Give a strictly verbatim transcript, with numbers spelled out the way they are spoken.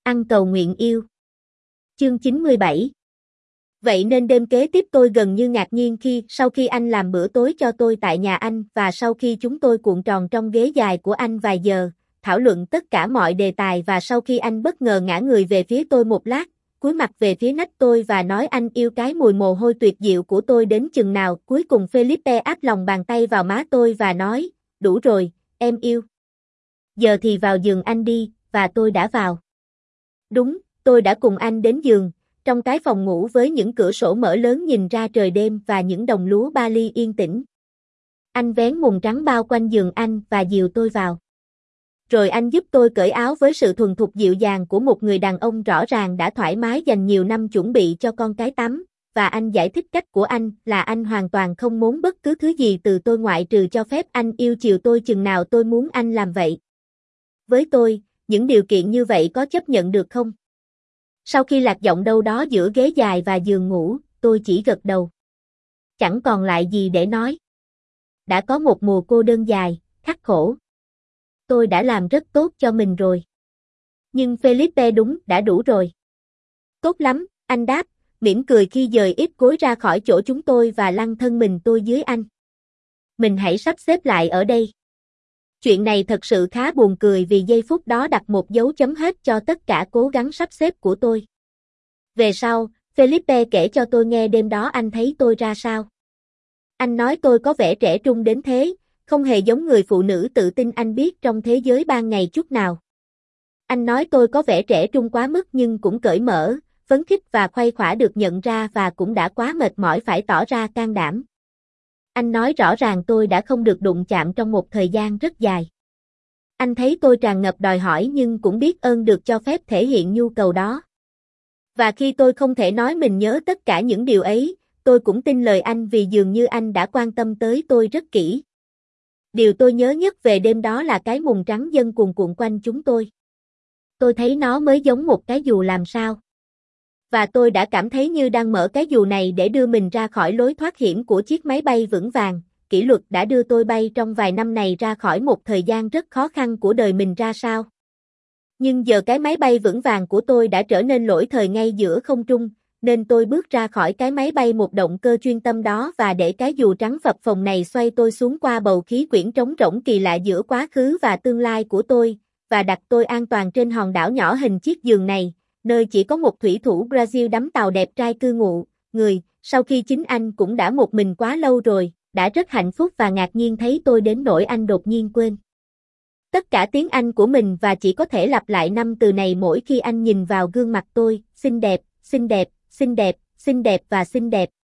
Ăn cầu nguyện yêu. Chương chín mươi bảy. Vậy nên đêm kế tiếp tôi gần như ngạc nhiên khi sau khi anh làm bữa tối cho tôi tại nhà anh và sau khi chúng tôi cuộn tròn trong ghế dài của anh vài giờ, thảo luận tất cả mọi đề tài và sau khi anh bất ngờ ngã người về phía tôi một lát, cúi mặt về phía nách tôi và nói anh yêu cái mùi mồ hôi tuyệt diệu của tôi đến chừng nào, cuối cùng Felipe áp lòng bàn tay vào má tôi và nói, đủ rồi, em yêu. Giờ thì vào giường anh đi, và tôi đã vào. Đúng, tôi đã cùng anh đến giường, trong cái phòng ngủ với những cửa sổ mở lớn nhìn ra trời đêm và những đồng lúa Bali yên tĩnh. Anh vén mùng trắng bao quanh giường anh và dìu tôi vào. Rồi anh giúp tôi cởi áo với sự thuần thục dịu dàng của một người đàn ông rõ ràng đã thoải mái dành nhiều năm chuẩn bị cho con cái tắm, và anh giải thích cách của anh là anh hoàn toàn không muốn bất cứ thứ gì từ tôi ngoại trừ cho phép anh yêu chiều tôi chừng nào tôi muốn anh làm vậy. Với tôi, những điều kiện như vậy có chấp nhận được không? Sau khi lạc giọng đâu đó giữa ghế dài và giường ngủ, tôi chỉ gật đầu. Chẳng còn lại gì để nói. Đã có một mùa cô đơn dài, khắc khổ. Tôi đã làm rất tốt cho mình rồi. Nhưng Felipe đúng đã đủ rồi. Tốt lắm, anh đáp, mỉm cười khi dời ít gối ra khỏi chỗ chúng tôi và lăn thân mình tôi dưới anh. Mình hãy sắp xếp lại ở đây. Chuyện này thật sự khá buồn cười vì giây phút đó đặt một dấu chấm hết cho tất cả cố gắng sắp xếp của tôi. Về sau, Felipe kể cho tôi nghe đêm đó anh thấy tôi ra sao. Anh nói tôi có vẻ trẻ trung đến thế, không hề giống người phụ nữ tự tin anh biết trong thế giới ban ngày chút nào. Anh nói tôi có vẻ trẻ trung quá mức nhưng cũng cởi mở, phấn khích và khuây khỏa được nhận ra và cũng đã quá mệt mỏi phải tỏ ra can đảm. Anh nói rõ ràng tôi đã không được đụng chạm trong một thời gian rất dài. Anh thấy tôi tràn ngập đòi hỏi nhưng cũng biết ơn được cho phép thể hiện nhu cầu đó. Và khi tôi không thể nói mình nhớ tất cả những điều ấy, tôi cũng tin lời anh vì dường như anh đã quan tâm tới tôi rất kỹ. Điều tôi nhớ nhất về đêm đó là cái mùng trắng dâng cuồn cuộn quanh chúng tôi. Tôi thấy nó mới giống một cái dù làm sao. Và tôi đã cảm thấy như đang mở cái dù này để đưa mình ra khỏi lối thoát hiểm của chiếc máy bay vững vàng, kỷ luật đã đưa tôi bay trong vài năm này ra khỏi một thời gian rất khó khăn của đời mình ra sao. Nhưng giờ cái máy bay vững vàng của tôi đã trở nên lỗi thời ngay giữa không trung, nên tôi bước ra khỏi cái máy bay một động cơ chuyên tâm đó và để cái dù trắng phập phồng này xoay tôi xuống qua bầu khí quyển trống rỗng kỳ lạ giữa quá khứ và tương lai của tôi, và đặt tôi an toàn trên hòn đảo nhỏ hình chiếc giường này, nơi chỉ có một thủy thủ Brazil đắm tàu đẹp trai cư ngụ, người, sau khi chính anh cũng đã một mình quá lâu rồi, đã rất hạnh phúc và ngạc nhiên thấy tôi đến nỗi anh đột nhiên quên tất cả tiếng Anh của mình và chỉ có thể lặp lại năm từ này mỗi khi anh nhìn vào gương mặt tôi, xinh đẹp, xinh đẹp, xinh đẹp, xinh đẹp và xinh đẹp,